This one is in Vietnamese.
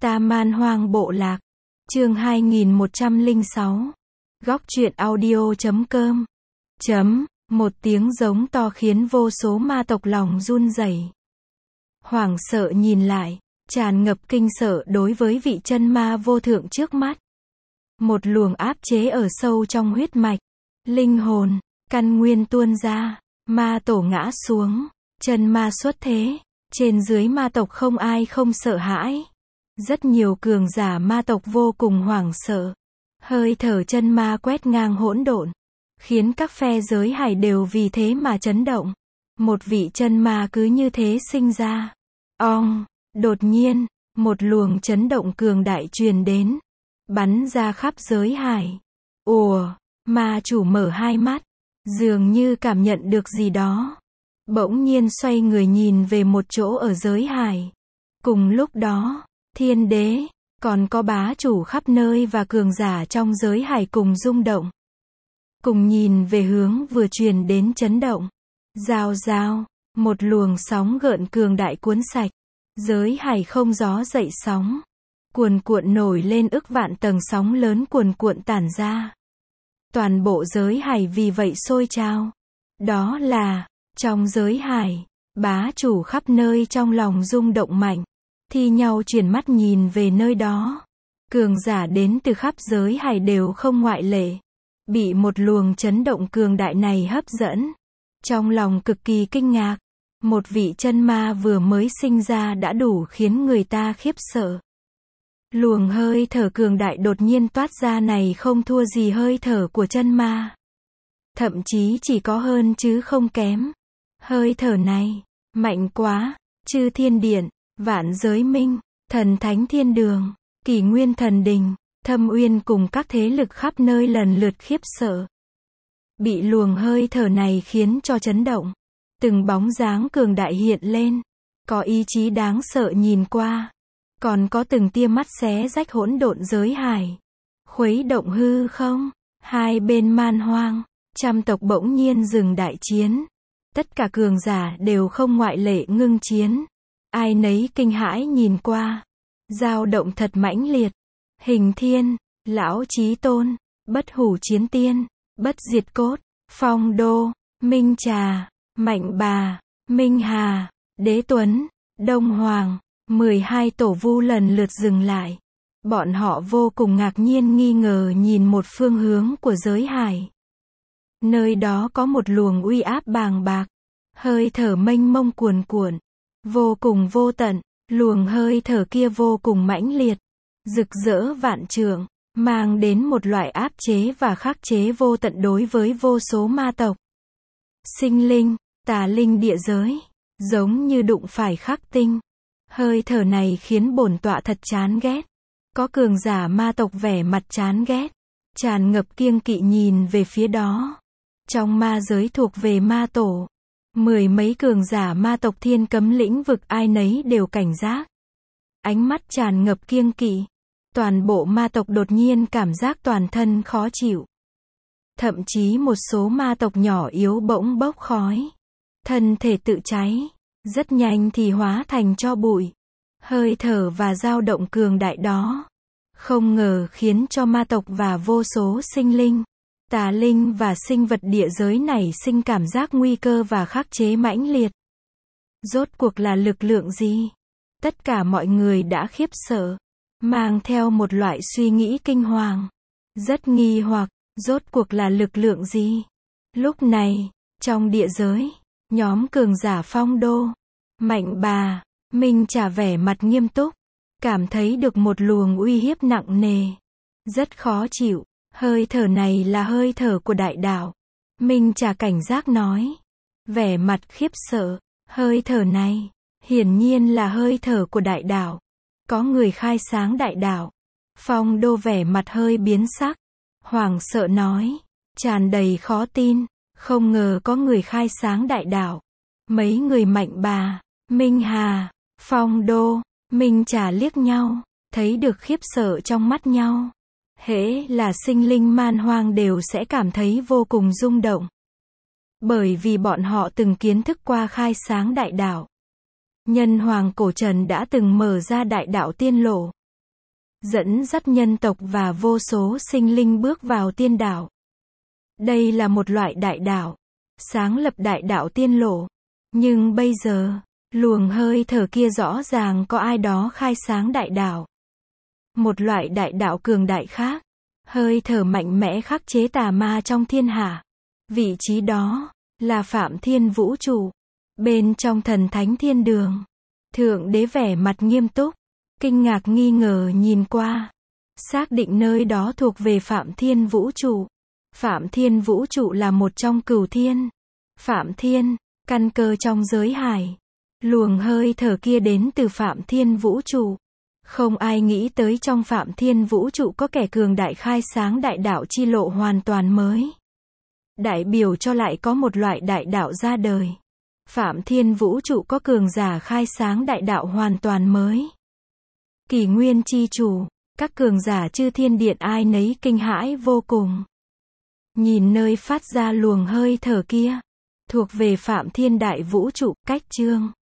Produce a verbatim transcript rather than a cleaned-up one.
Ta Man Hoang Bộ Lạc. Chương hai nghìn một trăm lẻ sáu. Góc truyện audio chấm com. Chấm, một tiếng giống to khiến vô số ma tộc lòng run rẩy. Hoảng sợ nhìn lại, tràn ngập kinh sợ đối với vị chân ma vô thượng trước mắt. Một luồng áp chế ở sâu trong huyết mạch, linh hồn, căn nguyên tuôn ra, ma tổ ngã xuống, chân ma xuất thế, trên dưới ma tộc không ai không sợ hãi. Rất nhiều cường giả ma tộc vô cùng hoảng sợ. Hơi thở chân ma quét ngang hỗn độn, khiến các phe giới hải đều vì thế mà chấn động. Một vị chân ma cứ như thế sinh ra. Ong, đột nhiên, một luồng chấn động cường đại truyền đến, bắn ra khắp giới hải. Ùa, ma chủ mở hai mắt, dường như cảm nhận được gì đó. Bỗng nhiên xoay người nhìn về một chỗ ở giới hải. Cùng lúc đó, thiên đế, còn có bá chủ khắp nơi và cường giả trong giới hải cùng rung động. Cùng nhìn về hướng vừa truyền đến chấn động. Rào rào, một luồng sóng gợn cường đại cuốn sạch. Giới hải không gió dậy sóng. Cuồn cuộn nổi lên ức vạn tầng sóng lớn cuồn cuộn tản ra. Toàn bộ giới hải vì vậy sôi trào. Đó là, trong giới hải, bá chủ khắp nơi trong lòng rung động mạnh. Thi nhau chuyển mắt nhìn về nơi đó. Cường giả đến từ khắp giới hải đều không ngoại lệ. Bị một luồng chấn động cường đại này hấp dẫn. Trong lòng cực kỳ kinh ngạc. Một vị chân ma vừa mới sinh ra đã đủ khiến người ta khiếp sợ. Luồng hơi thở cường đại đột nhiên toát ra này không thua gì hơi thở của chân ma. Thậm chí chỉ có hơn chứ không kém. Hơi thở này, mạnh quá, chư thiên điện, vạn giới minh, thần thánh thiên đường, kỷ nguyên thần đình, thâm uyên cùng các thế lực khắp nơi lần lượt khiếp sợ. Bị luồng hơi thở này khiến cho chấn động. Từng bóng dáng cường đại hiện lên. Có ý chí đáng sợ nhìn qua. Còn có từng tia mắt xé rách hỗn độn giới hải. Khuấy động hư không? Hai bên man hoang, trăm tộc bỗng nhiên dừng đại chiến. Tất cả cường giả đều không ngoại lệ ngưng chiến. Ai nấy kinh hãi nhìn qua. Dao động thật mãnh liệt. Hình thiên, lão chí tôn, bất hủ chiến tiên, bất diệt cốt, phong đô, minh trà, mạnh bà, minh hà, đế tuấn, đông hoàng, mười hai tổ vu lần lượt dừng lại. Bọn họ vô cùng ngạc nhiên nghi ngờ nhìn một phương hướng của giới hải. Nơi đó có một luồng uy áp bàng bạc. Hơi thở mênh mông cuồn cuộn. Vô cùng vô tận. Luồng hơi thở kia vô cùng mãnh liệt. Rực rỡ vạn trượng. Mang đến một loại áp chế và khắc chế vô tận đối với vô số ma tộc. Sinh linh, tà linh địa giới. Giống như đụng phải khắc tinh. Hơi thở này khiến bổn tọa thật chán ghét. Có cường giả ma tộc vẻ mặt chán ghét. Tràn ngập kiêng kỵ nhìn về phía đó. Trong ma giới thuộc về ma tổ. Mười mấy cường giả ma tộc thiên cấm lĩnh vực ai nấy đều cảnh giác. Ánh mắt tràn ngập kiêng kỵ. Toàn bộ ma tộc đột nhiên cảm giác toàn thân khó chịu. Thậm chí một số ma tộc nhỏ yếu bỗng bốc khói. Thân thể tự cháy. Rất nhanh thì hóa thành tro bụi. Hơi thở và dao động cường đại đó. Không ngờ khiến cho ma tộc và vô số sinh linh. Tà linh và sinh vật địa giới này sinh cảm giác nguy cơ và khắc chế mãnh liệt. Rốt cuộc là lực lượng gì? Tất cả mọi người đã khiếp sợ. Mang theo một loại suy nghĩ kinh hoàng. Rất nghi hoặc, rốt cuộc là lực lượng gì? Lúc này, trong địa giới, nhóm cường giả phong đô, mạnh bà, minh trả vẻ mặt nghiêm túc. Cảm thấy được một luồng uy hiếp nặng nề. Rất khó chịu. Hơi thở này là hơi thở của đại đạo. Minh trà cảnh giác nói. Vẻ mặt khiếp sợ. Hơi thở này, hiển nhiên là hơi thở của đại đạo. Có người khai sáng đại đạo. Phong đô vẻ mặt hơi biến sắc. Hoảng sợ nói. Tràn đầy khó tin. Không ngờ có người khai sáng đại đạo. Mấy người mạnh bà, Minh Hà, Phong đô, Minh trà liếc nhau. Thấy được khiếp sợ trong mắt nhau. Hễ là sinh linh man hoang đều sẽ cảm thấy vô cùng rung động. Bởi vì bọn họ từng kiến thức qua khai sáng đại đạo. Nhân hoàng cổ trần đã từng mở ra đại đạo tiên lộ. dẫn dắt nhân tộc và vô số sinh linh bước vào tiên đạo. Đây là một loại đại đạo, sáng lập đại đạo tiên lộ. Nhưng bây giờ, luồng hơi thở kia rõ ràng có ai đó khai sáng đại đạo. Một loại đại đạo cường đại khác, hơi thở mạnh mẽ khắc chế tà ma trong thiên hạ. Vị trí đó là Phạm Thiên Vũ trụ, bên trong thần thánh thiên đường. Thượng đế vẻ mặt nghiêm túc, kinh ngạc nghi ngờ nhìn qua, xác định nơi đó thuộc về Phạm Thiên Vũ trụ. Phạm Thiên Vũ trụ là một trong cửu thiên. Phạm Thiên, căn cơ trong giới hải. Luồng hơi thở kia đến từ Phạm Thiên Vũ trụ. Không ai nghĩ tới trong Phạm Thiên Vũ trụ có kẻ cường đại khai sáng đại đạo chi lộ hoàn toàn mới. Đại biểu cho lại có một loại đại đạo ra đời. Phạm Thiên Vũ trụ có cường giả khai sáng đại đạo hoàn toàn mới. Kỷ nguyên chi chủ, các cường giả chư thiên điện ai nấy kinh hãi vô cùng. Nhìn nơi phát ra luồng hơi thở kia, thuộc về Phạm Thiên đại vũ trụ, cách chương